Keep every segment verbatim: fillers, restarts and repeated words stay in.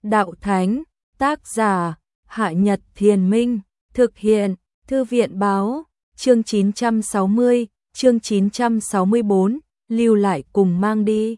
Đạo Thánh, tác giả, Hạ Nhật Thiền Minh, thực hiện, Thư viện Báo, chương chín trăm sáu mươi, chương chín trăm sáu mươi tư, lưu lại cùng mang đi.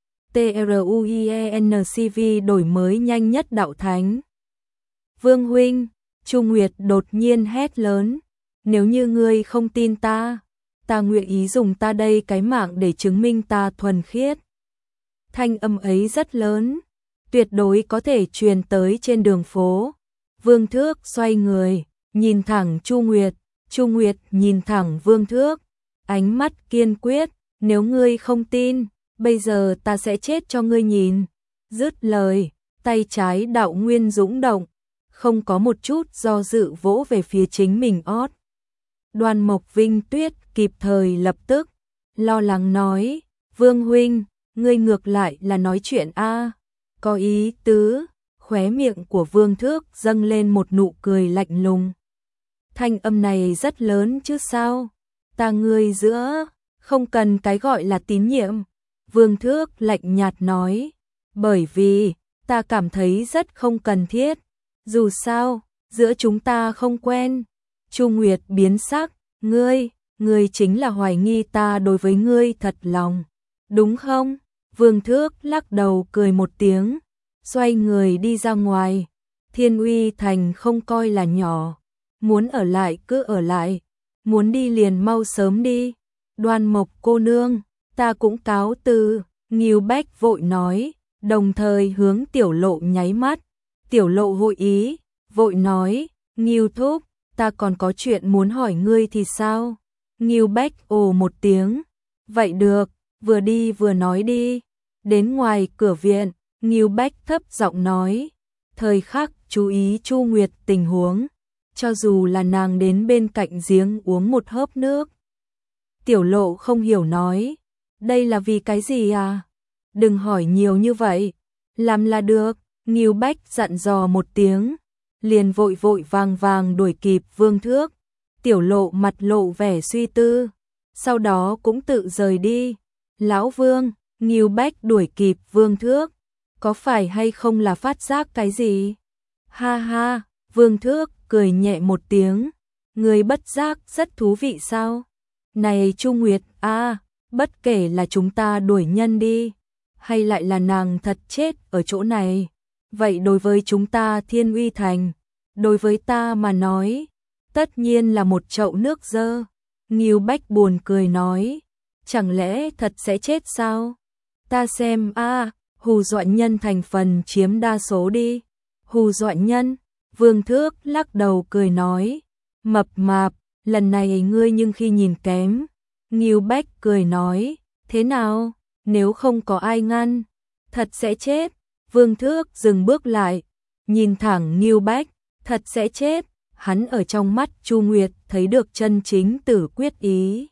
TRUIENCV đổi mới nhanh nhất Đạo Thánh. Vương huynh, Chu Nguyệt đột nhiên hét lớn, nếu như ngươi không tin ta, ta nguyện ý dùng ta đây cái mạng để chứng minh ta thuần khiết. Thanh âm ấy rất lớn, tuyệt đối có thể truyền tới trên đường phố. Vương Thước xoay người, nhìn thẳng Chu Nguyệt, Chu Nguyệt nhìn thẳng Vương Thước, ánh mắt kiên quyết, nếu ngươi không tin, bây giờ ta sẽ chết cho ngươi nhìn. Dứt lời, tay trái Đạo Nguyên dũng động, không có một chút do dự vỗ về phía chính mình ót. Đoan Mộc Vinh Tuyết kịp thời lập tức, lo lắng nói, Vương huynh, ngươi ngược lại là nói chuyện a, có ý tứ. Khóe miệng của Vương Thước dâng lên một nụ cười lạnh lùng. Thanh âm này rất lớn chứ sao? Ta ngươi giữa, không cần cái gọi là tín nhiệm. Vương Thước lạnh nhạt nói, bởi vì, ta cảm thấy rất không cần thiết. Dù sao, giữa chúng ta không quen. Chu Nguyệt biến sắc, ngươi, ngươi chính là hoài nghi ta đối với ngươi thật lòng, đúng không? Vương Thước lắc đầu cười một tiếng, xoay người đi ra ngoài. Thiên Uy Thành không coi là nhỏ, muốn ở lại cứ ở lại, muốn đi liền mau sớm đi. Đoan Mộc cô nương, ta cũng cáo từ. Ngưu Bách vội nói, đồng thời hướng Tiểu Lộ nháy mắt. Tiểu Lộ hội ý, vội nói, Ngưu thúc, ta còn có chuyện muốn hỏi ngươi thì sao? Ngưu Bách ồ một tiếng, vậy được, vừa đi vừa nói đi. Đến ngoài cửa viện, Ngưu Bách thấp giọng nói, thời khắc chú ý Chu Nguyệt tình huống, cho dù là nàng đến bên cạnh giếng uống một hớp nước. Tiểu Lộ không hiểu nói, đây là vì cái gì à? Đừng hỏi nhiều như vậy, làm là được. Ngưu Bách dặn dò một tiếng, liền vội vội vàng vàng đuổi kịp Vương Thước. Tiểu Lộ mặt lộ vẻ suy tư, sau đó cũng tự rời đi. Lão Vương, Ngưu Bách đuổi kịp Vương Thước, có phải hay không là phát giác cái gì? Ha ha, Vương Thước cười nhẹ một tiếng, người bất giác rất thú vị sao? Này Chu Nguyệt, a, à, bất kể là chúng ta đuổi nhân đi, hay lại là nàng thật chết ở chỗ này, vậy đối với chúng ta Thiên Uy Thành, đối với ta mà nói, tất nhiên là một chậu nước dơ. Ngưu Bách buồn cười nói, chẳng lẽ thật sẽ chết sao? Ta xem a, à, hù dọa nhân thành phần chiếm đa số đi. Hù dọa nhân? Vương Thước lắc đầu cười nói, mập mạp, lần này ngươi nhưng khi nhìn kém. Ngưu Bách cười nói, thế nào, nếu không có ai ngăn, thật sẽ chết. Vương Thước dừng bước lại, nhìn thẳng Ngưu Bách, thật sẽ chết. Hắn ở trong mắt Chu Nguyệt thấy được chân chính tử quyết ý.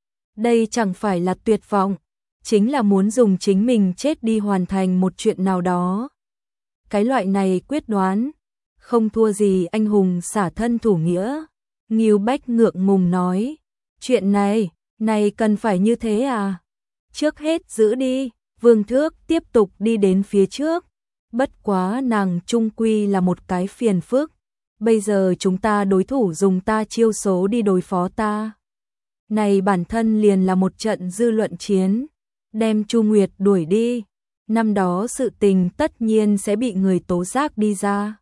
Đây chẳng phải là tuyệt vọng, chính là muốn dùng chính mình chết đi hoàn thành một chuyện nào đó. Cái loại này quyết đoán, không thua gì anh hùng xả thân thủ nghĩa. Ngưu Bách ngượng ngùng nói, chuyện này, này cần phải như thế à? Trước hết giữ đi. Vương Thước tiếp tục đi đến phía trước, bất quá nàng chung quy là một cái phiền phức. Bây giờ chúng ta đối thủ dùng ta chiêu số đi đối phó ta, này bản thân liền là một trận dư luận chiến. Đem Chu Nguyệt đuổi đi, năm đó sự tình tất nhiên sẽ bị người tố giác đi ra.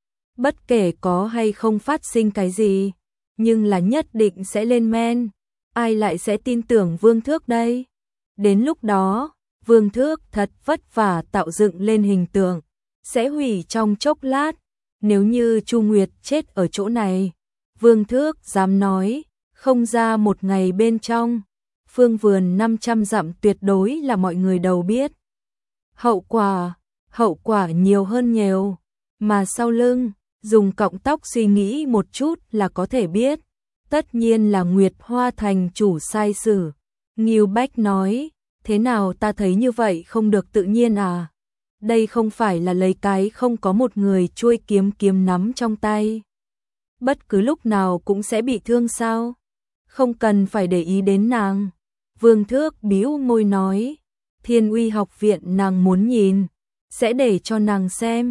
Bất kể có hay không phát sinh cái gì, nhưng là nhất định sẽ lên men. Ai lại sẽ tin tưởng Vương Thước đây? Đến lúc đó, Vương Thước thật vất vả tạo dựng lên hình tượng, sẽ hủy trong chốc lát. Nếu như Chu Nguyệt chết ở chỗ này, Vương Thước dám nói, không ra một ngày bên trong, phương vườn năm trăm dặm tuyệt đối là mọi người đều biết. Hậu quả, hậu quả nhiều hơn nhiều, mà sau lưng, dùng cọng tóc suy nghĩ một chút là có thể biết. Tất nhiên là Nguyệt Hoa Thành chủ sai sử. Ngưu Bách nói, thế nào ta thấy như vậy không được tự nhiên à? Đây không phải là lấy cái không có một người chuôi kiếm kiếm nắm trong tay, bất cứ lúc nào cũng sẽ bị thương sao? Không cần phải để ý đến nàng. Vương Thước bĩu môi nói, Thiên Uy học viện nàng muốn nhìn, sẽ để cho nàng xem.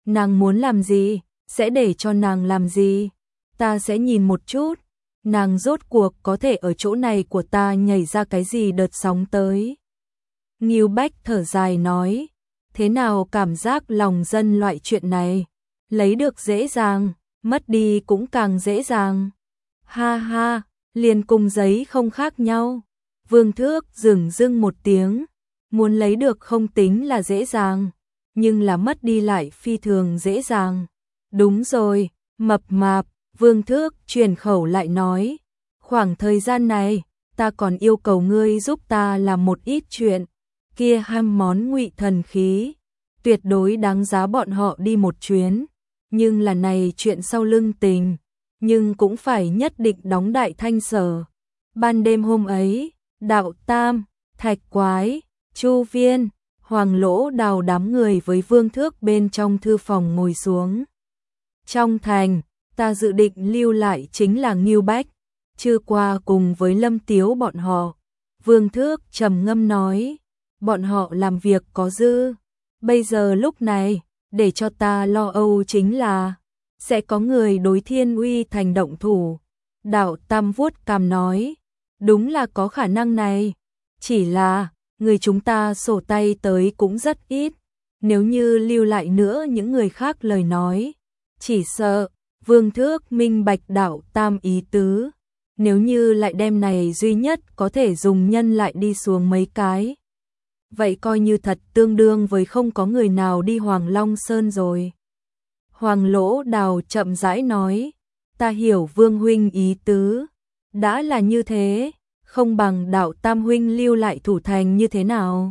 Nàng muốn làm gì, sẽ để cho nàng làm gì. Ta sẽ nhìn một chút, nàng rốt cuộc có thể ở chỗ này của ta nhảy ra cái gì đợt sóng tới. Ngưu Bách thở dài nói, thế nào cảm giác lòng dân loại chuyện này, lấy được dễ dàng, mất đi cũng càng dễ dàng. Ha ha, liền cùng giấy không khác nhau. Vương Thước dửng dưng một tiếng, muốn lấy được không tính là dễ dàng, nhưng là mất đi lại phi thường dễ dàng. Đúng rồi, mập mạp, Vương Thước truyền khẩu lại nói, khoảng thời gian này, ta còn yêu cầu ngươi giúp ta làm một ít chuyện, kia ham món ngụy thần khí, tuyệt đối đáng giá bọn họ đi một chuyến, nhưng là này chuyện sau lưng tình, nhưng cũng phải nhất định đóng đại thanh sở. Ban đêm hôm ấy, Đạo Tam, Thạch Quái, Chu Viên, Hoàng Lỗ Đào đám người với Vương Thước bên trong thư phòng ngồi xuống. Trong thành, ta dự định lưu lại chính là Ngưu Bách, chưa qua cùng với Lâm Tiếu bọn họ. Vương Thước trầm ngâm nói, bọn họ làm việc có dư, bây giờ lúc này, để cho ta lo âu chính là, sẽ có người đối Thiên Uy thành động thủ. Đạo Tam vuốt cằm nói, đúng là có khả năng này, chỉ là, người chúng ta sổ tay tới cũng rất ít, nếu như lưu lại nữa những người khác lời nói, chỉ sợ, Vương Thước minh bạch Đạo Tam ý tứ, nếu như lại đem này duy nhất có thể dùng nhân lại đi xuống mấy cái. Vậy coi như thật tương đương với không có người nào đi Hoàng Long Sơn rồi. Hoàng Lỗ Đào chậm rãi nói, ta hiểu Vương huynh ý tứ, đã là như thế, không bằng Đạo Tam huynh lưu lại thủ thành như thế nào.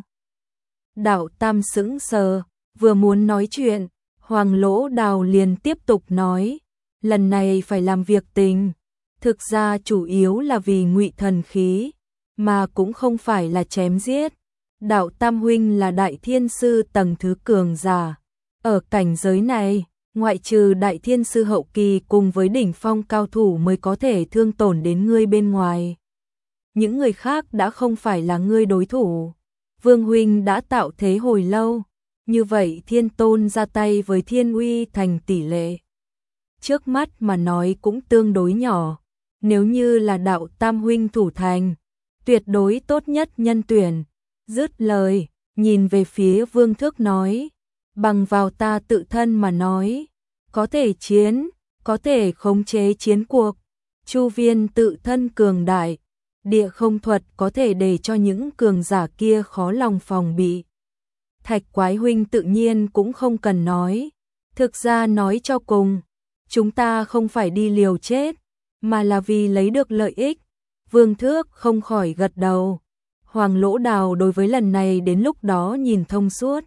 Đạo Tam sững sờ, vừa muốn nói chuyện, Hoàng Lỗ Đào liền tiếp tục nói, lần này phải làm việc tình, thực ra chủ yếu là vì ngụy thần khí, mà cũng không phải là chém giết. Đạo Tam huynh là đại thiên sư tầng thứ cường giả, ở cảnh giới này, ngoại trừ đại thiên sư hậu kỳ cùng với đỉnh phong cao thủ mới có thể thương tổn đến ngươi bên ngoài. Những người khác đã không phải là ngươi đối thủ. Vương huynh đã tạo thế hồi lâu, như vậy Thiên Tôn ra tay với Thiên Uy thành tỷ lệ trước mắt mà nói cũng tương đối nhỏ, nếu như là Đạo Tam huynh thủ thành, tuyệt đối tốt nhất nhân tuyển. Dứt lời, nhìn về phía Vương Thước nói, bằng vào ta tự thân mà nói, có thể chiến, có thể khống chế chiến cuộc. Chu Viên tự thân cường đại, địa không thuật có thể để cho những cường giả kia khó lòng phòng bị. Thạch Quái huynh tự nhiên cũng không cần nói, thực ra nói cho cùng, chúng ta không phải đi liều chết, mà là vì lấy được lợi ích. Vương Thước không khỏi gật đầu. Hoàng Lỗ Đào đối với lần này đến lúc đó nhìn thông suốt.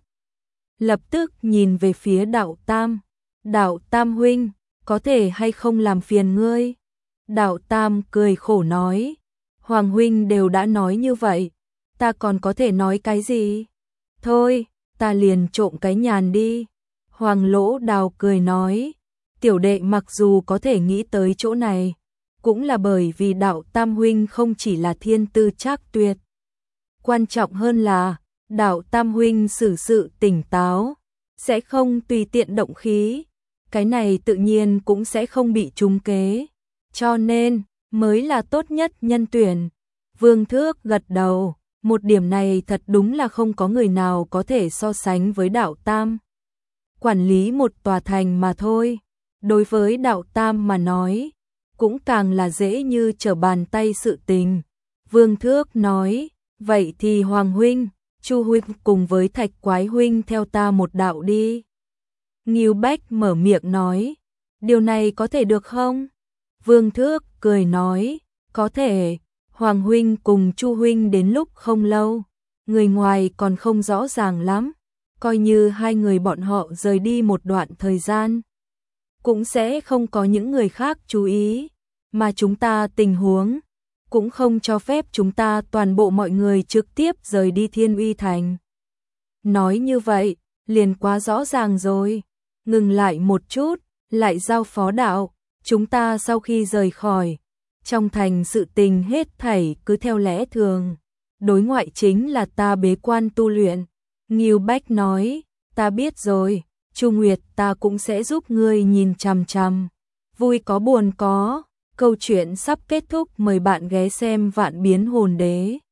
Lập tức nhìn về phía Đạo Tam. Đạo Tam huynh, có thể hay không làm phiền ngươi? Đạo Tam cười khổ nói. Hoàng huynh đều đã nói như vậy, ta còn có thể nói cái gì? Thôi, ta liền trộm cái nhàn đi. Hoàng Lỗ Đào cười nói. Tiểu đệ mặc dù có thể nghĩ tới chỗ này, cũng là bởi vì Đạo Tam huynh không chỉ là thiên tư trác tuyệt. Quan trọng hơn là, Đạo Tam huynh xử sự tỉnh táo, sẽ không tùy tiện động khí, cái này tự nhiên cũng sẽ không bị trúng kế, cho nên, mới là tốt nhất nhân tuyển. Vương Thước gật đầu, một điểm này thật đúng là không có người nào có thể so sánh với Đạo Tam. Quản lý một tòa thành mà thôi, đối với Đạo Tam mà nói, cũng càng là dễ như trở bàn tay sự tình. Vương Thước nói, vậy thì Hoàng huynh, Chu huynh cùng với Thạch Quái huynh theo ta một đạo đi. Ngưu Bách mở miệng nói, điều này có thể được không? Vương Thước cười nói, có thể. Hoàng huynh cùng Chu huynh đến lúc không lâu, người ngoài còn không rõ ràng lắm, coi như hai người bọn họ rời đi một đoạn thời gian, cũng sẽ không có những người khác chú ý, mà chúng ta tình huống cũng không cho phép chúng ta toàn bộ mọi người trực tiếp rời đi Thiên Uy Thành. Nói như vậy, liền quá rõ ràng rồi. Ngừng lại một chút, lại giao phó đạo, chúng ta sau khi rời khỏi, trong thành sự tình hết thảy cứ theo lẽ thường. Đối ngoại chính là ta bế quan tu luyện. Ngưu Bách nói, ta biết rồi, Chu Nguyệt, ta cũng sẽ giúp ngươi nhìn chằm chằm. Vui có buồn có, câu chuyện sắp kết thúc, mời bạn ghé xem Vạn Biến Hồn Đế.